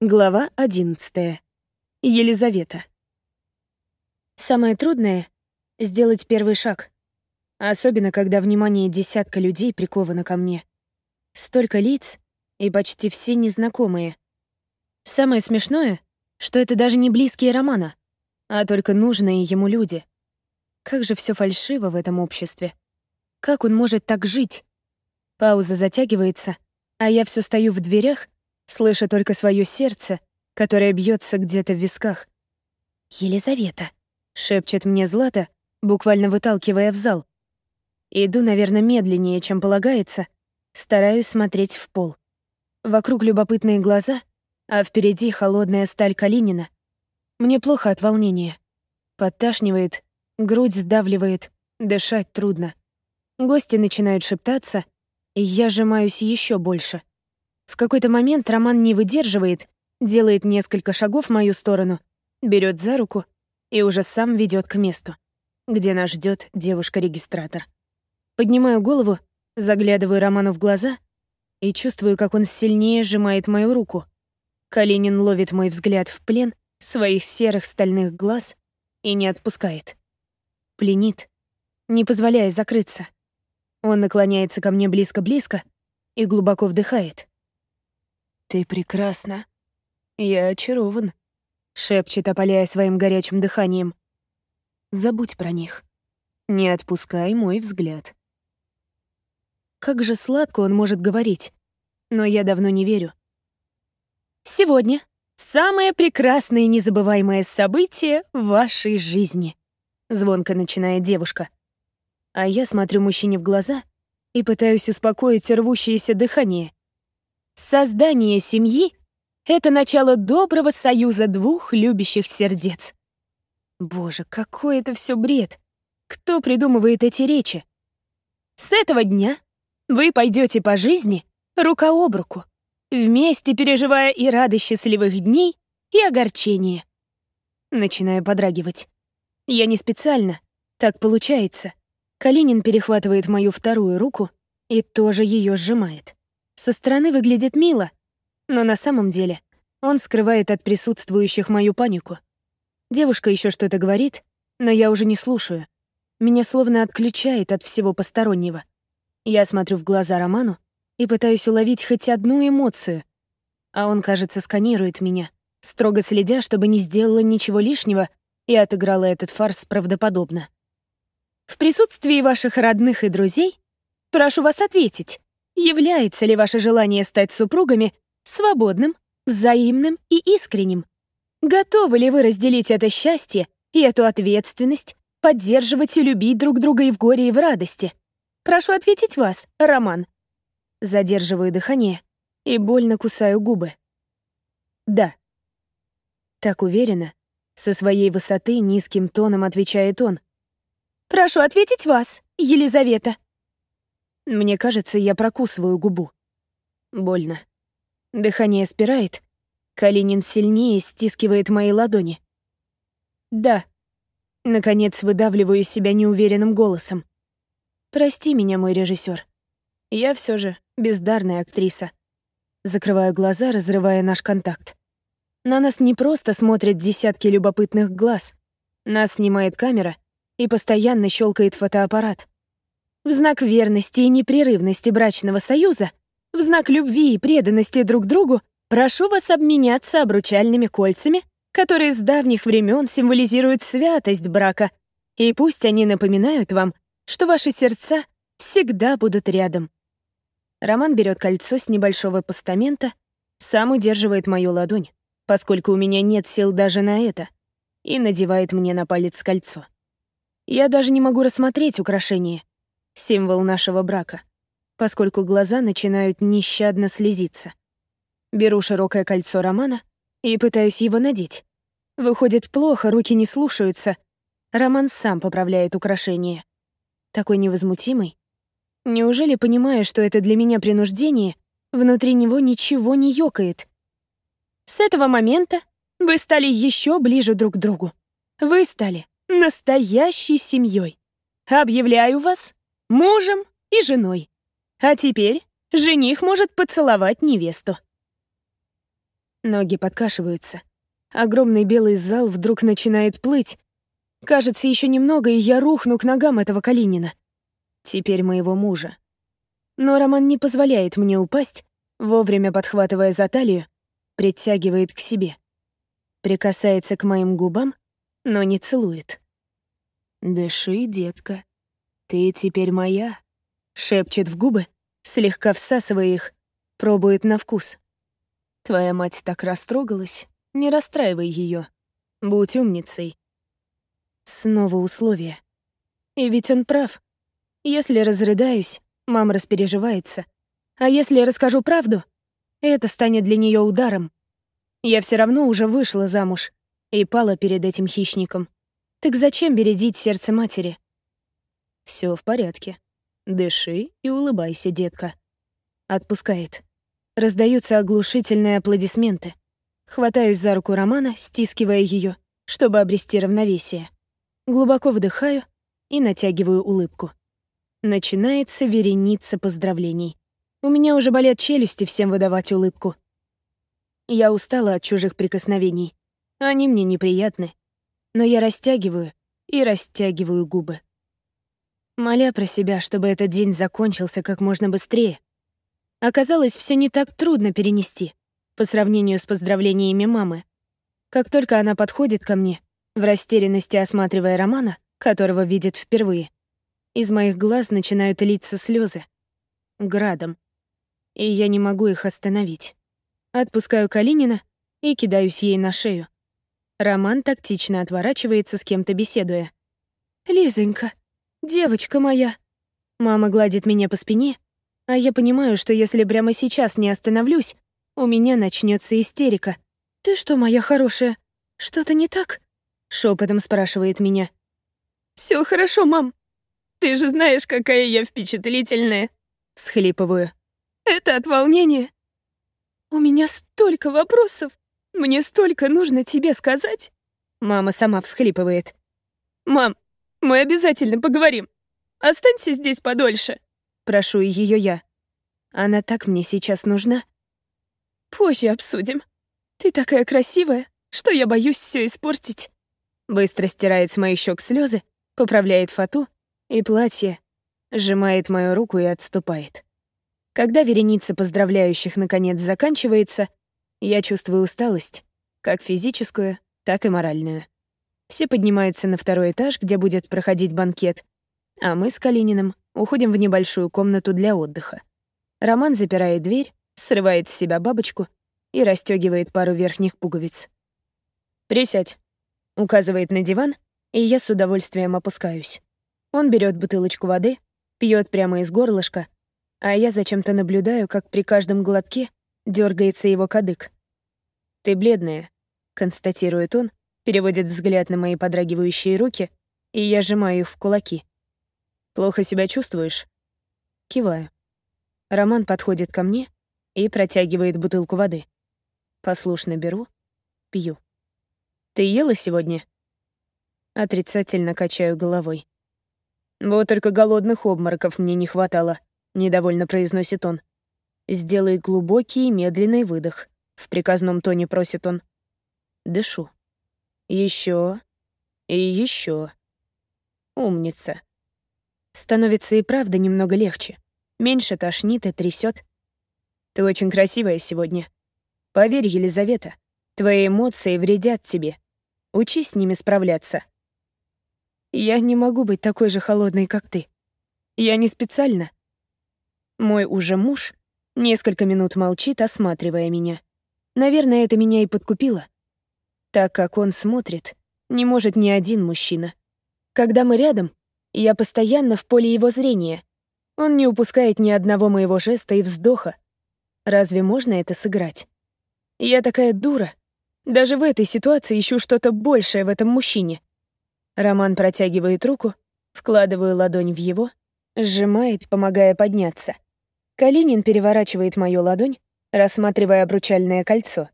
Глава 11. Елизавета. Самое трудное — сделать первый шаг. Особенно, когда внимание десятка людей приковано ко мне. Столько лиц, и почти все незнакомые. Самое смешное, что это даже не близкие Романа, а только нужные ему люди. Как же все фальшиво в этом обществе. Как он может так жить? Пауза затягивается, а я все стою в дверях, слыша только свое сердце, которое бьется где-то в висках. «Елизавета», — шепчет мне Злата, буквально выталкивая в зал. Иду, наверное, медленнее, чем полагается, стараюсь смотреть в пол. Вокруг любопытные глаза, а впереди холодная сталь Калинина. Мне плохо от волнения. Подташнивает, грудь сдавливает, дышать трудно. Гости начинают шептаться, и я сжимаюсь еще больше. В какой-то момент Роман не выдерживает, делает несколько шагов в мою сторону, берет за руку и уже сам ведет к месту, где нас ждет девушка-регистратор. Поднимаю голову, заглядываю Роману в глаза и чувствую, как он сильнее сжимает мою руку. Калинин ловит мой взгляд в плен своих серых стальных глаз и не отпускает. Пленит, не позволяя закрыться. Он наклоняется ко мне близко-близко и глубоко вдыхает. «Ты прекрасна. Я очарован», — шепчет, опаляя своим горячим дыханием. «Забудь про них. Не отпускай мой взгляд». Как же сладко он может говорить, но я давно не верю. «Сегодня самое прекрасное и незабываемое событие в вашей жизни», — звонко начинает девушка. А я смотрю мужчине в глаза и пытаюсь успокоить рвущееся дыхание. Создание семьи — это начало доброго союза двух любящих сердец. Боже, какой это все бред! Кто придумывает эти речи? С этого дня вы пойдете по жизни рука об руку, вместе переживая и радость счастливых дней, и огорчение. Начинаю подрагивать. Я не специально, так получается. Калинин перехватывает мою вторую руку и тоже ее сжимает. Со стороны выглядит мило, но на самом деле он скрывает от присутствующих мою панику. Девушка еще что-то говорит, но я уже не слушаю. Меня словно отключает от всего постороннего. Я смотрю в глаза Роману и пытаюсь уловить хоть одну эмоцию, а он, кажется, сканирует меня, строго следя, чтобы не сделала ничего лишнего и отыграла этот фарс правдоподобно. В присутствии ваших родных и друзей прошу вас ответить, является ли ваше желание стать супругами свободным, взаимным и искренним? Готовы ли вы разделить это счастье и эту ответственность, поддерживать и любить друг друга и в горе, и в радости? Прошу ответить вас, Роман. Задерживаю дыхание и больно кусаю губы. Да. Так уверенно, со своей высоты низким тоном отвечает он. Прошу ответить вас, Елизавета. Мне кажется, я прокусываю губу. Больно. Дыхание спирает. Калинин сильнее стискивает мои ладони. Да. Наконец выдавливаю из себя неуверенным голосом. Прости меня, мой режиссер. Я все же бездарная актриса. Закрываю глаза, разрывая наш контакт. На нас не просто смотрят десятки любопытных глаз. Нас снимает камера и постоянно щелкает фотоаппарат. В знак верности и непрерывности брачного союза, в знак любви и преданности друг другу, прошу вас обменяться обручальными кольцами, которые с давних времен символизируют святость брака, и пусть они напоминают вам, что ваши сердца всегда будут рядом. Роман берет кольцо с небольшого постамента, сам удерживает мою ладонь, поскольку у меня нет сил даже на это, и надевает мне на палец кольцо. Я даже не могу рассмотреть украшение, символ нашего брака, поскольку глаза начинают нещадно слезиться. Беру широкое кольцо Романа и пытаюсь его надеть. Выходит плохо, руки не слушаются. Роман сам поправляет украшение. Такой невозмутимый. Неужели, понимая, что это для меня принуждение, внутри него ничего не ёкает? С этого момента вы стали еще ближе друг к другу. Вы стали настоящей семьей. Объявляю вас мужем и женой. А теперь жених может поцеловать невесту. Ноги подкашиваются. Огромный белый зал вдруг начинает плыть. Кажется, еще немного, и я рухну к ногам этого Калинина. Теперь моего мужа. Но Роман не позволяет мне упасть, вовремя подхватывая за талию, притягивает к себе. Прикасается к моим губам, но не целует. «Дыши, детка. Ты теперь моя», — шепчет в губы, слегка всасывая их, пробует на вкус. «Твоя мать так растрогалась, не расстраивай ее. Будь умницей». Снова условия. И ведь он прав. Если разрыдаюсь, мама распереживается. А если расскажу правду, это станет для нее ударом. Я все равно уже вышла замуж и пала перед этим хищником. Так зачем бередить сердце матери? Все в порядке. Дыши и улыбайся, детка. Отпускает. Раздаются оглушительные аплодисменты. Хватаюсь за руку Романа, стискивая ее, чтобы обрести равновесие. Глубоко вдыхаю и натягиваю улыбку. Начинается вереница поздравлений. У меня уже болят челюсти всем выдавать улыбку. Я устала от чужих прикосновений. Они мне неприятны. Но я растягиваю и растягиваю губы. Моля про себя, чтобы этот день закончился как можно быстрее. Оказалось, все не так трудно перенести по сравнению с поздравлениями мамы. Как только она подходит ко мне, в растерянности осматривая Романа, которого видит впервые, из моих глаз начинают литься слезы. Градом. И я не могу их остановить. Отпускаю Калинина и кидаюсь ей на шею. Роман тактично отворачивается, с кем-то беседуя. «Лизонька, девочка моя!» Мама гладит меня по спине, а я понимаю, что если прямо сейчас не остановлюсь, у меня начнется истерика. «Ты что, моя хорошая, что-то не так?» — шепотом спрашивает меня. «Все хорошо, мам. Ты же знаешь, какая я впечатлительная!» — всхлипываю. «Это от волнения. У меня столько вопросов. Мне столько нужно тебе сказать». Мама сама всхлипывает. «Мам, мы обязательно поговорим. Останься здесь подольше». Прошу ее я. Она так мне сейчас нужна. «Позже обсудим. Ты такая красивая, что я боюсь все испортить». Быстро стирает с моих щек слезы, поправляет фату и платье, сжимает мою руку и отступает. Когда вереница поздравляющих наконец заканчивается, я чувствую усталость, как физическую, так и моральную. Все поднимаются на второй этаж, где будет проходить банкет, а мы с Калининым уходим в небольшую комнату для отдыха. Роман запирает дверь, срывает с себя бабочку и расстегивает пару верхних пуговиц. «Присядь», — указывает на диван, и я с удовольствием опускаюсь. Он берет бутылочку воды, пьет прямо из горлышка, а я зачем-то наблюдаю, как при каждом глотке дергается его кадык. «Ты бледная», — констатирует он, переводит взгляд на мои подрагивающие руки, и я сжимаю их в кулаки. «Плохо себя чувствуешь?» Киваю. Роман подходит ко мне и протягивает бутылку воды. Послушно беру, пью. «Ты ела сегодня?» Отрицательно качаю головой. «Вот только голодных обмороков мне не хватало», — недовольно произносит он. «Сделай глубокий и медленный выдох», — в приказном тоне просит он. Дышу. Еще и еще. Умница. Становится и правда немного легче. Меньше тошнит и трясет. Ты очень красивая сегодня. Поверь, Елизавета, твои эмоции вредят тебе. Учись с ними справляться. Я не могу быть такой же холодной, как ты. Я не специально. Мой уже муж несколько минут молчит, осматривая меня. Наверное, это меня и подкупило. Так как он смотрит, не может ни один мужчина. Когда мы рядом, я постоянно в поле его зрения. Он не упускает ни одного моего жеста и вздоха. Разве можно это сыграть? Я такая дура. Даже в этой ситуации ищу что-то большее в этом мужчине. Роман протягивает руку, вкладываю ладонь в его, сжимает, помогая подняться. Калинин переворачивает мою ладонь, рассматривая обручальное кольцо.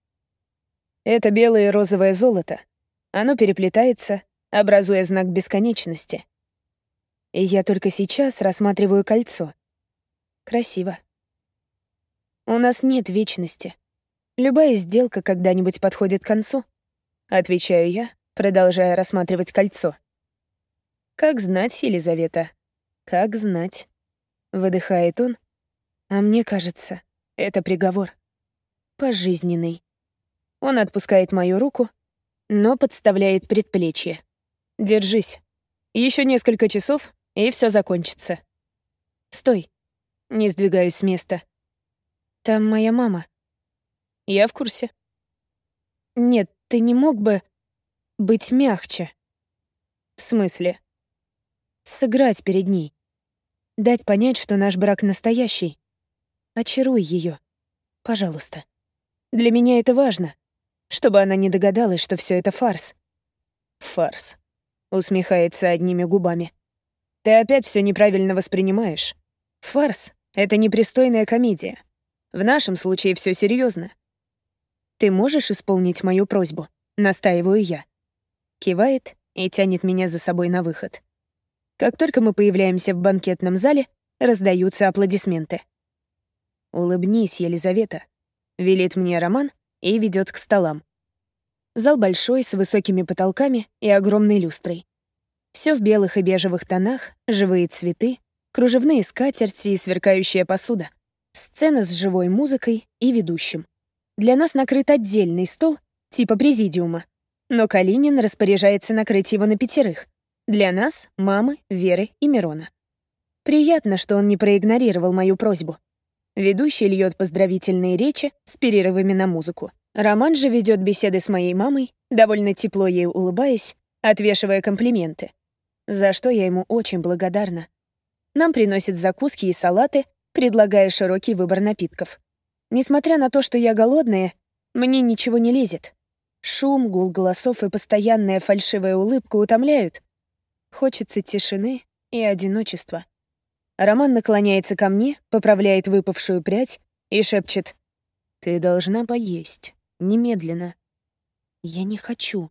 Это белое и розовое золото. Оно переплетается, образуя знак бесконечности. И я только сейчас рассматриваю кольцо. Красиво. У нас нет вечности. Любая сделка когда-нибудь подходит к концу, отвечаю я, продолжая рассматривать кольцо. Как знать, Елизавета, как знать. Выдыхает он, а мне кажется, это приговор. Пожизненный. Он отпускает мою руку, но подставляет предплечье. Держись. Еще несколько часов, и все закончится. Стой. Не сдвигаюсь с места. Там моя мама. Я в курсе. Нет, ты не мог бы быть мягче. В смысле? Сыграть перед ней. Дать понять, что наш брак настоящий. Очаруй ее. Пожалуйста. Для меня это важно. Чтобы она не догадалась, что все это фарс. Фарс. Усмехается одними губами. Ты опять все неправильно воспринимаешь. Фарс — это непристойная комедия. В нашем случае все серьезно. Ты можешь исполнить мою просьбу? Настаиваю я. Кивает и тянет меня за собой на выход. Как только мы появляемся в банкетном зале, раздаются аплодисменты. «Улыбнись, Елизавета», — велит мне Роман и ведет к столам. Зал большой, с высокими потолками и огромной люстрой. Все в белых и бежевых тонах, живые цветы, кружевные скатерти и сверкающая посуда. Сцена с живой музыкой и ведущим. Для нас накрыт отдельный стол, типа президиума. Но Калинин распоряжается накрыть его на 5. Для нас, мамы, Веры и Мирона. Приятно, что он не проигнорировал мою просьбу. Ведущий льет поздравительные речи с перерывами на музыку. Роман же ведет беседы с моей мамой, довольно тепло ей улыбаясь, отвешивая комплименты. За что я ему очень благодарна. Нам приносят закуски и салаты, предлагая широкий выбор напитков. Несмотря на то, что я голодная, мне ничего не лезет. Шум, гул голосов и постоянная фальшивая улыбка утомляют. Хочется тишины и одиночества. Роман наклоняется ко мне, поправляет выпавшую прядь и шепчет: «Ты должна поесть. Немедленно». Я не хочу.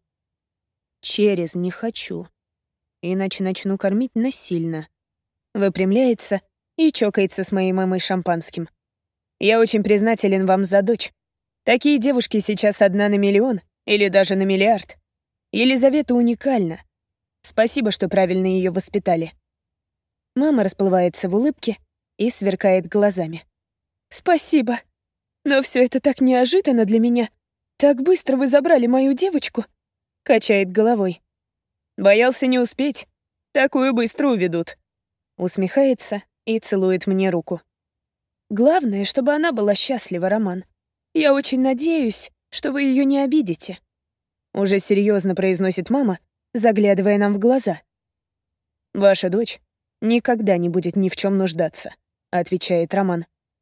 Через не хочу. Иначе начну кормить насильно. Выпрямляется и чокается с моей мамой шампанским. Я очень признателен вам за дочь. Такие девушки сейчас 1 на миллион или даже на миллиард. Елизавета уникальна. Спасибо, что правильно ее воспитали. Мама расплывается в улыбке и сверкает глазами. Спасибо. Но все это так неожиданно для меня. Так быстро вы забрали мою девочку. Качает головой. Боялся не успеть. Такую быстро уведут. Усмехается и целует мне руку. Главное, чтобы она была счастлива, Роман. Я очень надеюсь, что вы ее не обидите. Уже серьезно произносит мама, заглядывая нам в глаза. Ваша дочь никогда не будет ни в чем нуждаться, отвечает Роман.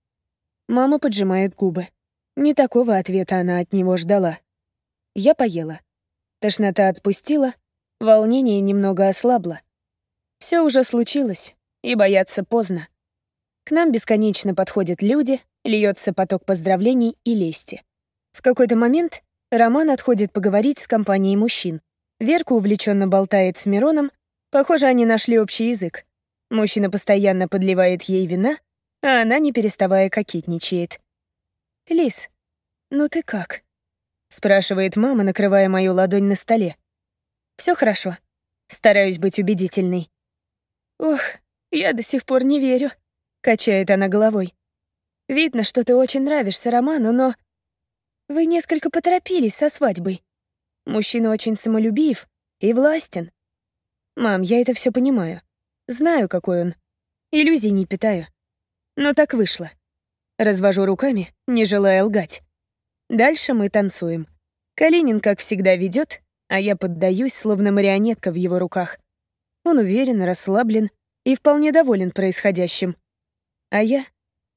Мама поджимает губы. Не такого ответа она от него ждала. Я поела. Тошнота отпустила, волнение немного ослабло. Все уже случилось, и бояться поздно. К нам бесконечно подходят люди, льется поток поздравлений и лести. В какой-то момент Роман отходит поговорить с компанией мужчин. Верка увлеченно болтает с Мироном. Похоже, они нашли общий язык. Мужчина постоянно подливает ей вина, а она, не переставая, кокетничает. «Лис, ну ты как?» — спрашивает мама, накрывая мою ладонь на столе. «Все хорошо. Стараюсь быть убедительной». «Ох, я до сих пор не верю», — качает она головой. «Видно, что ты очень нравишься Роману, но... Вы несколько поторопились со свадьбой. Мужчина очень самолюбив и властен. Мам, я это все понимаю. Знаю, какой он. Иллюзий не питаю. Но так вышло». Развожу руками, не желая лгать. Дальше мы танцуем. Калинин, как всегда, ведет, а я поддаюсь, словно марионетка в его руках. Он уверен, расслаблен и вполне доволен происходящим. А я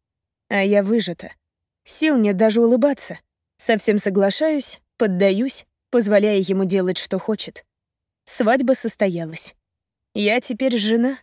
выжата. Сил нет даже улыбаться. Совсем соглашаюсь, поддаюсь, позволяя ему делать, что хочет. Свадьба состоялась. Я теперь жена.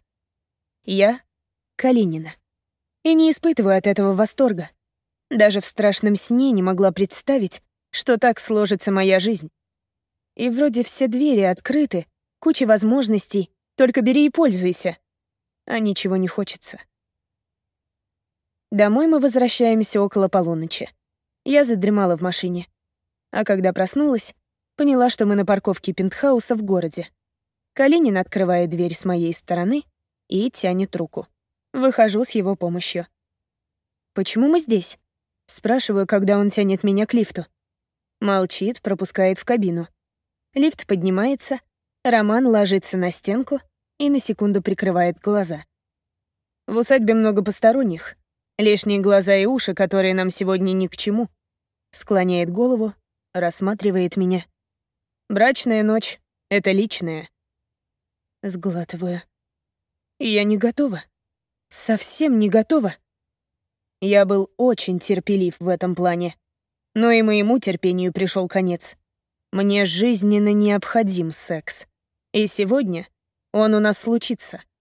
Я Калинина. И не испытываю от этого восторга. Даже в страшном сне не могла представить, что так сложится моя жизнь. И вроде все двери открыты, куча возможностей, только бери и пользуйся. А ничего не хочется. Домой мы возвращаемся около полуночи. Я задремала в машине. А когда проснулась, поняла, что мы на парковке пентхауса в городе. Калинин открывает дверь с моей стороны и тянет руку. Выхожу с его помощью. «Почему мы здесь?» Спрашиваю, когда он тянет меня к лифту. Молчит, пропускает в кабину. Лифт поднимается, Роман ложится на стенку и на секунду прикрывает глаза. В усадьбе много посторонних. Лишние глаза и уши, которые нам сегодня ни к чему. Склоняет голову, рассматривает меня. Брачная ночь — это личное. Сглатываю. Я не готова. Совсем не готова. Я был очень терпелив в этом плане. Но и моему терпению пришел конец. Мне жизненно необходим секс. И сегодня он у нас случится.